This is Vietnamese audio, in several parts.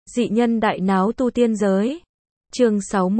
Dị nhân đại náo tu tiên giới. Chương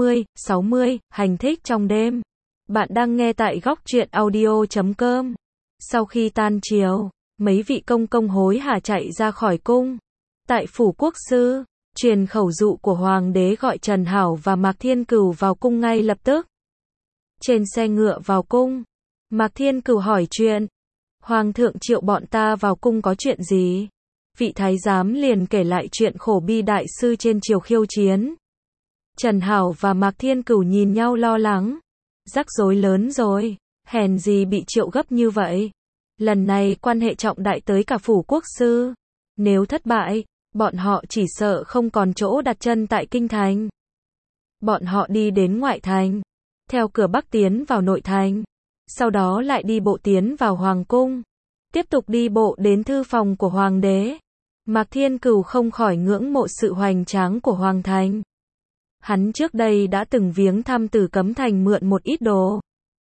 60, hành thích trong đêm. Bạn đang nghe tại góc truyện audio.com. Sau khi tan chiều, mấy vị công công hối hả chạy ra khỏi cung. Tại phủ quốc sư, truyền khẩu dụ của hoàng đế gọi Trần Hảo và Mạc Thiên Cửu vào cung ngay lập tức. Trên xe ngựa vào cung, Mạc Thiên Cửu hỏi chuyện. Hoàng thượng triệu bọn ta vào cung có chuyện gì? Vị thái giám liền kể lại chuyện khổ bi đại sư trên triều khiêu chiến. Trần Hảo và Mạc Thiên Cửu nhìn nhau lo lắng. Rắc rối lớn rồi, hèn gì bị triệu gấp như vậy. Lần này quan hệ trọng đại tới cả phủ quốc sư. Nếu thất bại, bọn họ chỉ sợ không còn chỗ đặt chân tại kinh thành. Bọn họ đi đến ngoại thành, theo cửa bắc tiến vào nội thành, sau đó lại đi bộ tiến vào hoàng cung, tiếp tục đi bộ đến thư phòng của hoàng đế. Mạc Thiên Cửu không khỏi ngưỡng mộ sự hoành tráng của hoàng thành. Hắn trước đây đã từng viếng thăm Tử Cấm Thành mượn một ít đồ.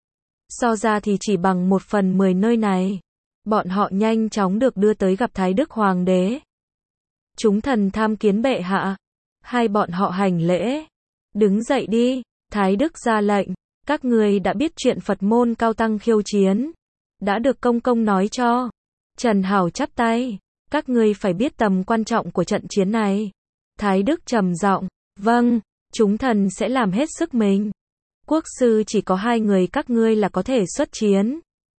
So ra thì chỉ bằng 1/10 nơi này. Bọn họ nhanh chóng được đưa tới gặp Thái Đức Hoàng đế. Chúng thần tham kiến bệ hạ. Hai bọn họ hành lễ. Đứng dậy đi, Thái Đức ra lệnh. Các ngươi đã biết chuyện Phật môn cao tăng khiêu chiến. Đã được công công nói cho. Trần Hảo chắp tay. Các ngươi phải biết tầm quan trọng của trận chiến này. Thái Đức trầm giọng. Vâng, chúng thần sẽ làm hết sức mình. Quốc sư chỉ có 2 người các ngươi là có thể xuất chiến.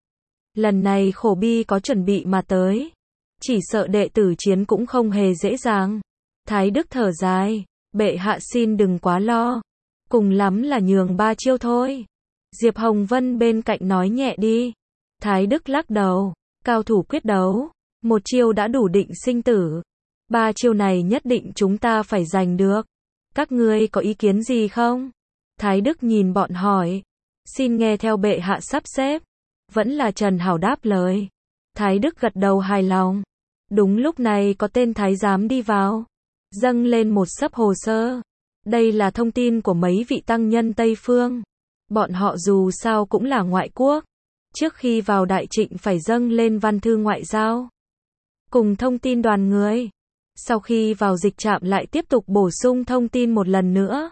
Lần này khổ bi có chuẩn bị mà tới. Chỉ sợ đệ tử chiến cũng không hề dễ dàng. Thái Đức thở dài. Bệ hạ xin đừng quá lo. Cùng lắm là nhường 3 chiêu thôi. Diệp Hồng Vân bên cạnh nói nhẹ đi. Thái Đức lắc đầu. Cao thủ quyết đấu. 1 chiêu đã đủ định sinh tử. 3 chiêu này nhất định chúng ta phải giành được. Các ngươi có ý kiến gì không? Thái Đức nhìn bọn hỏi. Xin nghe theo bệ hạ sắp xếp. Vẫn là Trần Hảo đáp lời. Thái Đức gật đầu hài lòng. Đúng lúc này có tên thái giám đi vào. Dâng lên một xấp hồ sơ. Đây là thông tin của mấy vị tăng nhân Tây Phương. Bọn họ dù sao cũng là ngoại quốc. Trước khi vào đại trịnh phải dâng lên văn thư ngoại giao. Cùng thông tin đoàn người. Sau khi vào dịch trạm lại tiếp tục bổ sung thông tin một lần nữa.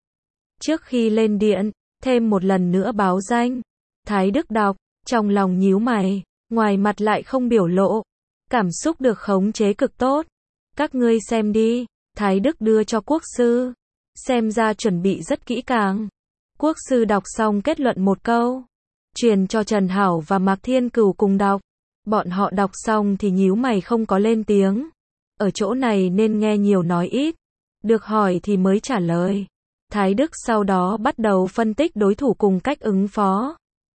Trước khi lên điện, thêm một lần nữa báo danh. Thái Đức đọc, trong lòng nhíu mày, ngoài mặt lại không biểu lộ. Cảm xúc được khống chế cực tốt. Các ngươi xem đi, Thái Đức đưa cho quốc sư. Xem ra chuẩn bị rất kỹ càng. Quốc sư đọc xong kết luận một câu. Truyền cho Trần Hảo và Mạc Thiên Cửu cùng đọc. Bọn họ đọc xong thì nhíu mày không có lên tiếng. Ở chỗ này nên nghe nhiều nói ít. Được hỏi thì mới trả lời. Thái Đức sau đó bắt đầu phân tích đối thủ cùng cách ứng phó.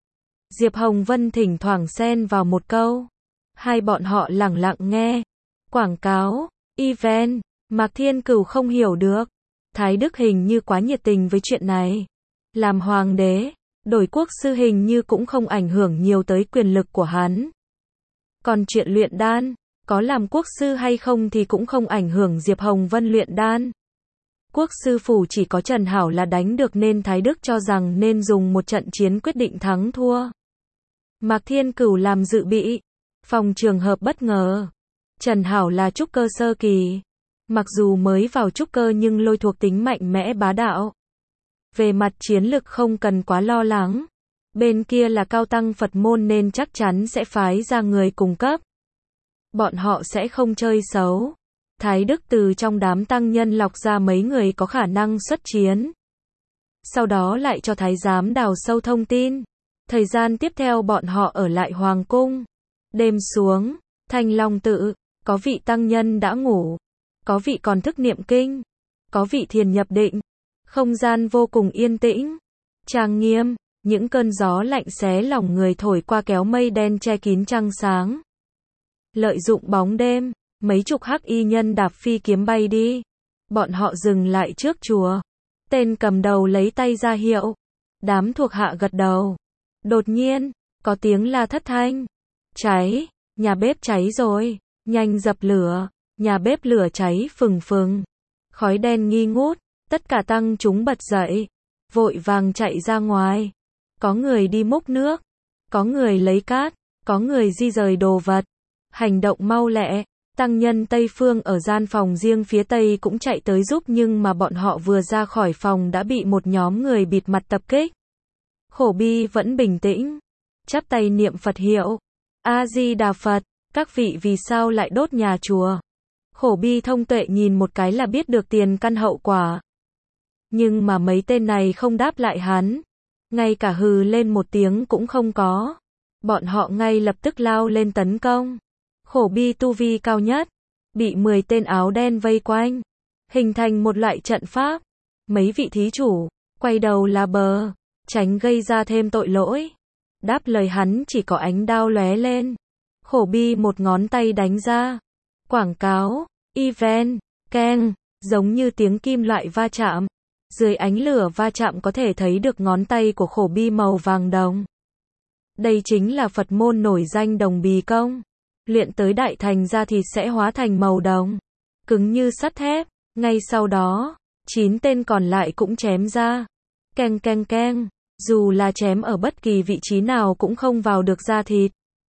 Diệp Hồng Vân thỉnh thoảng xen vào một câu. Hai bọn họ lẳng lặng nghe. Quảng cáo, event, Mạc Thiên Cửu không hiểu được. Thái Đức hình như quá nhiệt tình với chuyện này. Làm hoàng đế, đổi quốc sư hình như cũng không ảnh hưởng nhiều tới quyền lực của hắn. Còn chuyện luyện đan, có làm quốc sư hay không thì cũng không ảnh hưởng Diệp Hồng Vân luyện đan. Quốc sư phủ chỉ có Trần Hảo là đánh được nên Thái Đức cho rằng nên dùng một trận chiến quyết định thắng thua. Mạc Thiên Cửu làm dự bị. Phòng trường hợp bất ngờ. Trần Hảo là trúc cơ sơ kỳ. Mặc dù mới vào trúc cơ nhưng lôi thuộc tính mạnh mẽ bá đạo. Về mặt chiến lực không cần quá lo lắng. Bên kia là cao tăng Phật môn nên chắc chắn sẽ phái ra người cùng cấp. Bọn họ sẽ không chơi xấu. Thái Đức từ trong đám tăng nhân lọc ra mấy người có khả năng xuất chiến. Sau đó lại cho thái giám đào sâu thông tin. Thời gian tiếp theo bọn họ ở lại hoàng cung. Đêm xuống, Thanh Long tự, có vị tăng nhân đã ngủ. Có vị còn thức niệm kinh. Có vị thiền nhập định. Không gian vô cùng yên tĩnh. Trang nghiêm, những cơn gió lạnh xé lòng người thổi qua kéo mây đen che kín trăng sáng. Lợi dụng bóng đêm, mấy chục hắc y nhân đạp phi kiếm bay đi. Bọn họ dừng lại trước chùa. Tên cầm đầu lấy tay ra hiệu. Đám thuộc hạ gật đầu. Đột nhiên, có tiếng la thất thanh. Cháy, nhà bếp cháy rồi, nhanh dập lửa. Nhà bếp lửa cháy phừng phừng. Khói đen nghi ngút, tất cả tăng chúng bật dậy. Vội vàng chạy ra ngoài. Có người đi múc nước. Có người lấy cát. Có người di rời đồ vật. Hành động mau lẹ. Tăng nhân Tây Phương ở gian phòng riêng phía Tây cũng chạy tới giúp, nhưng mà bọn họ vừa ra khỏi phòng đã bị một nhóm người bịt mặt tập kích. Khổ Bi vẫn bình tĩnh, chắp tay niệm Phật hiệu. A-di-đà Phật, các vị vì sao lại đốt nhà chùa? Khổ Bi thông tuệ nhìn một cái là biết được tiền căn hậu quả. Nhưng mà mấy tên này không đáp lại hắn, ngay cả hừ lên một tiếng cũng không có. Bọn họ ngay lập tức lao lên tấn công. Khổ Bi tu vi cao nhất, bị 10 tên áo đen vây quanh, hình thành một loại trận pháp. Mấy vị thí chủ, quay đầu là bờ, tránh gây ra thêm tội lỗi. Đáp lời hắn chỉ có ánh đao lóe lên. Khổ Bi một ngón tay đánh ra. Quảng cáo, event, keng, giống như tiếng kim loại va chạm. Dưới ánh lửa va chạm có thể thấy được ngón tay của Khổ Bi màu vàng đồng. Đây chính là Phật môn nổi danh Đồng Bì Công. Luyện tới đại thành ra thì sẽ hóa thành màu đồng, cứng như sắt thép. Ngay sau đó, 9 tên còn lại cũng chém ra. Keng keng keng, dù là chém ở bất kỳ vị trí nào cũng không vào được da thịt.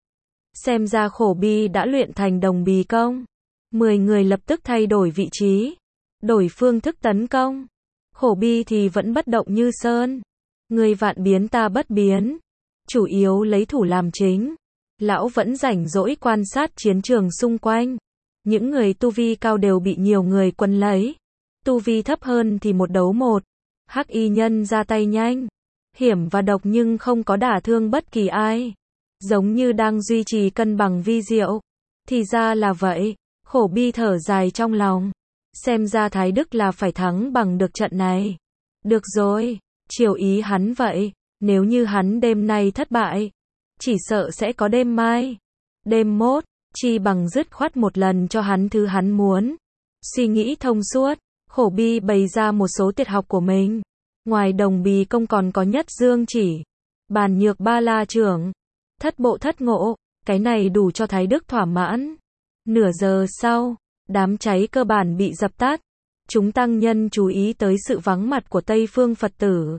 Xem ra Khổ Bi đã luyện thành Đồng Bì Công. 10 người lập tức thay đổi vị trí, đổi phương thức tấn công. Khổ Bi thì vẫn bất động như sơn. Người vạn biến ta bất biến, chủ yếu lấy thủ làm chính. Lão vẫn rảnh rỗi quan sát chiến trường xung quanh. Những người tu vi cao đều bị nhiều người quấn lấy. Tu vi thấp hơn thì một đấu một. Hắc y nhân ra tay nhanh, hiểm và độc nhưng không có đả thương bất kỳ ai. Giống như đang duy trì cân bằng vi diệu. Thì ra là vậy. Khổ Bi thở dài trong lòng. Xem ra Thái Đức là phải thắng bằng được trận này. Được rồi, chiều ý hắn vậy. Nếu như hắn đêm nay thất bại, chỉ sợ sẽ có đêm mai, đêm mốt, chi bằng dứt khoát một lần cho hắn thứ hắn muốn. Suy nghĩ thông suốt, Khổ Bi bày ra một số tuyệt học của mình. Ngoài Đồng Bì Công còn có Nhất Dương Chỉ, Bàn Nhược Ba La Trưởng, Thất Bộ Thất Ngộ, cái này đủ cho Thái Đức thỏa mãn. Nửa giờ sau, đám cháy cơ bản bị dập tắt. Chúng tăng nhân chú ý tới sự vắng mặt của Tây Phương Phật tử.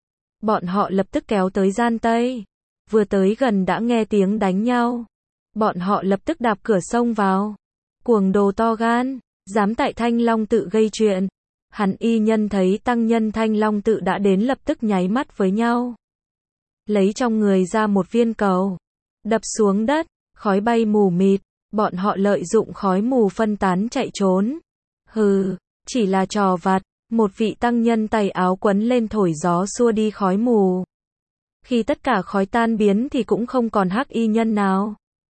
Bọn họ lập tức kéo tới gian Tây. Vừa tới gần đã nghe tiếng đánh nhau. Bọn họ lập tức đạp cửa xông vào. Cuồng đồ to gan, dám tại Thanh Long Tự gây chuyện. Hắn y nhân thấy tăng nhân Thanh Long Tự đã đến lập tức nháy mắt với nhau. Lấy trong người ra một viên cầu, đập xuống đất, khói bay mù mịt. Bọn họ lợi dụng khói mù phân tán chạy trốn. Hừ, chỉ là trò vặt. Một vị tăng nhân tay áo quấn lên thổi gió xua đi khói mù. Khi tất cả khói tan biến thì cũng không còn hắc y nhân nào.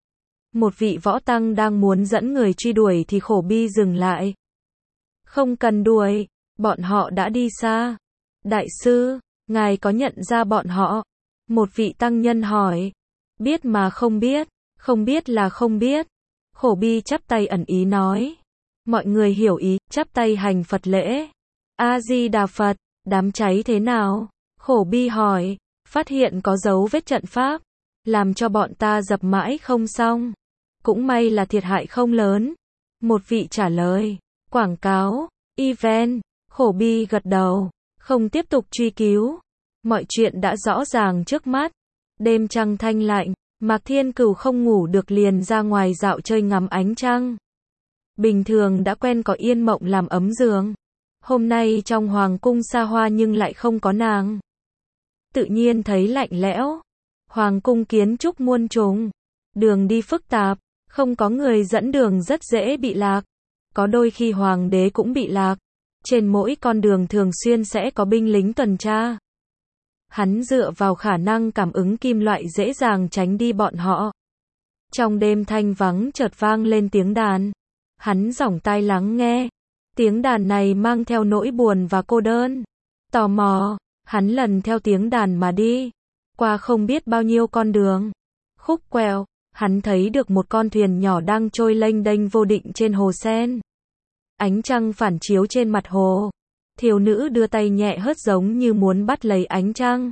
Một vị võ tăng đang muốn dẫn người truy đuổi thì Khổ Bi dừng lại. Không cần đuổi, bọn họ đã đi xa. Đại sư, ngài có nhận ra bọn họ? Một vị tăng nhân hỏi. Biết mà không biết, không biết là không biết. Khổ Bi chắp tay ẩn ý nói. Mọi người hiểu ý, chắp tay hành Phật lễ. A-di-đà Phật, đám cháy thế nào? Khổ Bi hỏi. Phát hiện có dấu vết trận pháp, làm cho bọn ta dập mãi không xong. Cũng may là thiệt hại không lớn. Một vị trả lời. Quảng cáo, event. Khổ Bi gật đầu, không tiếp tục truy cứu. Mọi chuyện đã rõ ràng trước mắt. Đêm trăng thanh lạnh, Mạc Thiên Cửu không ngủ được liền ra ngoài dạo chơi ngắm ánh trăng. Bình thường đã quen có Yên Mộng làm ấm giường. Hôm nay trong hoàng cung xa hoa nhưng lại không có nàng. Tự nhiên thấy lạnh lẽo. Hoàng cung kiến trúc muôn trùng, đường đi phức tạp, không có người dẫn đường rất dễ bị lạc. Có đôi khi hoàng đế cũng bị lạc. Trên mỗi con đường thường xuyên sẽ có binh lính tuần tra. Hắn dựa vào khả năng cảm ứng kim loại dễ dàng tránh đi bọn họ. Trong đêm thanh vắng chợt vang lên tiếng đàn. Hắn dõng tai lắng nghe. Tiếng đàn này mang theo nỗi buồn và cô đơn. Tò mò, hắn lần theo tiếng đàn mà đi. Qua không biết bao nhiêu con đường. Khúc quẹo, hắn thấy được một con thuyền nhỏ đang trôi lênh đênh vô định trên hồ sen. Ánh trăng phản chiếu trên mặt hồ. Thiếu nữ đưa tay nhẹ hớt giống như muốn bắt lấy ánh trăng.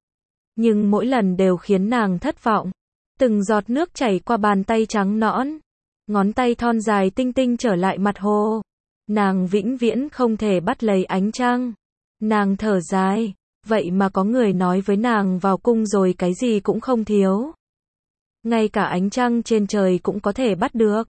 Nhưng mỗi lần đều khiến nàng thất vọng. Từng giọt nước chảy qua bàn tay trắng nõn. Ngón tay thon dài tinh tinh trở lại mặt hồ. Nàng vĩnh viễn không thể bắt lấy ánh trăng. Nàng thở dài. Vậy mà có người nói với nàng vào cung rồi cái gì cũng không thiếu. Ngay cả ánh trăng trên trời cũng có thể bắt được.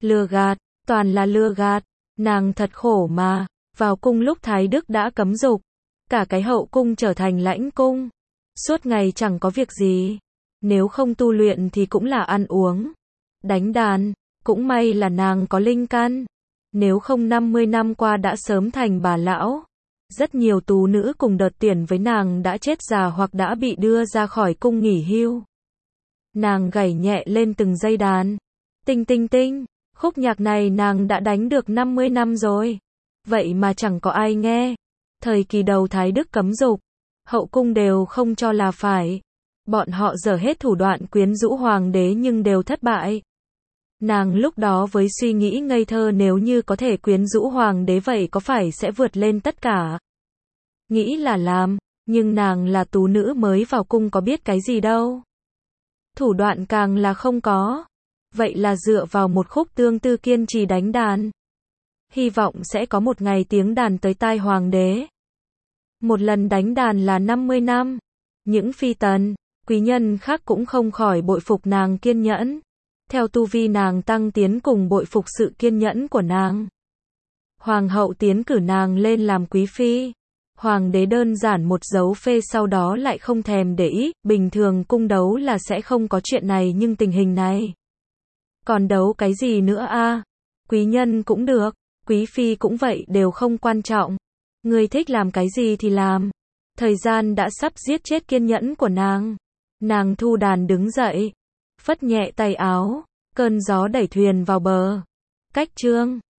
Lừa gạt, toàn là lừa gạt. Nàng thật khổ mà. Vào cung lúc Thái Đức đã cấm dục. Cả cái hậu cung trở thành lãnh cung. Suốt ngày chẳng có việc gì. Nếu không tu luyện thì cũng là ăn uống. Đánh đàn. Cũng may là nàng có linh căn. Nếu không 50 năm qua đã sớm thành bà lão. Rất nhiều tú nữ cùng đợt tuyển với nàng đã chết già hoặc đã bị đưa ra khỏi cung nghỉ hưu. Nàng gảy nhẹ lên từng dây đàn. Tinh tinh tinh. Khúc nhạc này nàng đã đánh được 50 năm rồi. Vậy mà chẳng có ai nghe. Thời kỳ đầu Thái Đức cấm dục. Hậu cung đều không cho là phải. Bọn họ dở hết thủ đoạn quyến rũ hoàng đế nhưng đều thất bại. Nàng lúc đó với suy nghĩ ngây thơ nếu như có thể quyến rũ hoàng đế vậy có phải sẽ vượt lên tất cả. Nghĩ là làm, nhưng nàng là tú nữ mới vào cung có biết cái gì đâu. Thủ đoạn càng là không có. Vậy là dựa vào một khúc tương tư kiên trì đánh đàn. Hy vọng sẽ có một ngày tiếng đàn tới tai hoàng đế. Một lần đánh đàn là 50 năm. Những phi tần, quý nhân khác cũng không khỏi bội phục nàng kiên nhẫn. Theo tu vi nàng tăng tiến cùng bội phục sự kiên nhẫn của nàng. Hoàng hậu tiến cử nàng lên làm quý phi. Hoàng đế đơn giản một dấu phê sau đó lại không thèm để ý. Bình thường cung đấu là sẽ không có chuyện này nhưng tình hình này. Còn đấu cái gì nữa a? Quý nhân cũng được, quý phi cũng vậy đều không quan trọng. Người thích làm cái gì thì làm. Thời gian đã sắp giết chết kiên nhẫn của nàng. Nàng thu đàn đứng dậy. Phất nhẹ tay áo. Cơn gió đẩy thuyền vào bờ. Cách chương.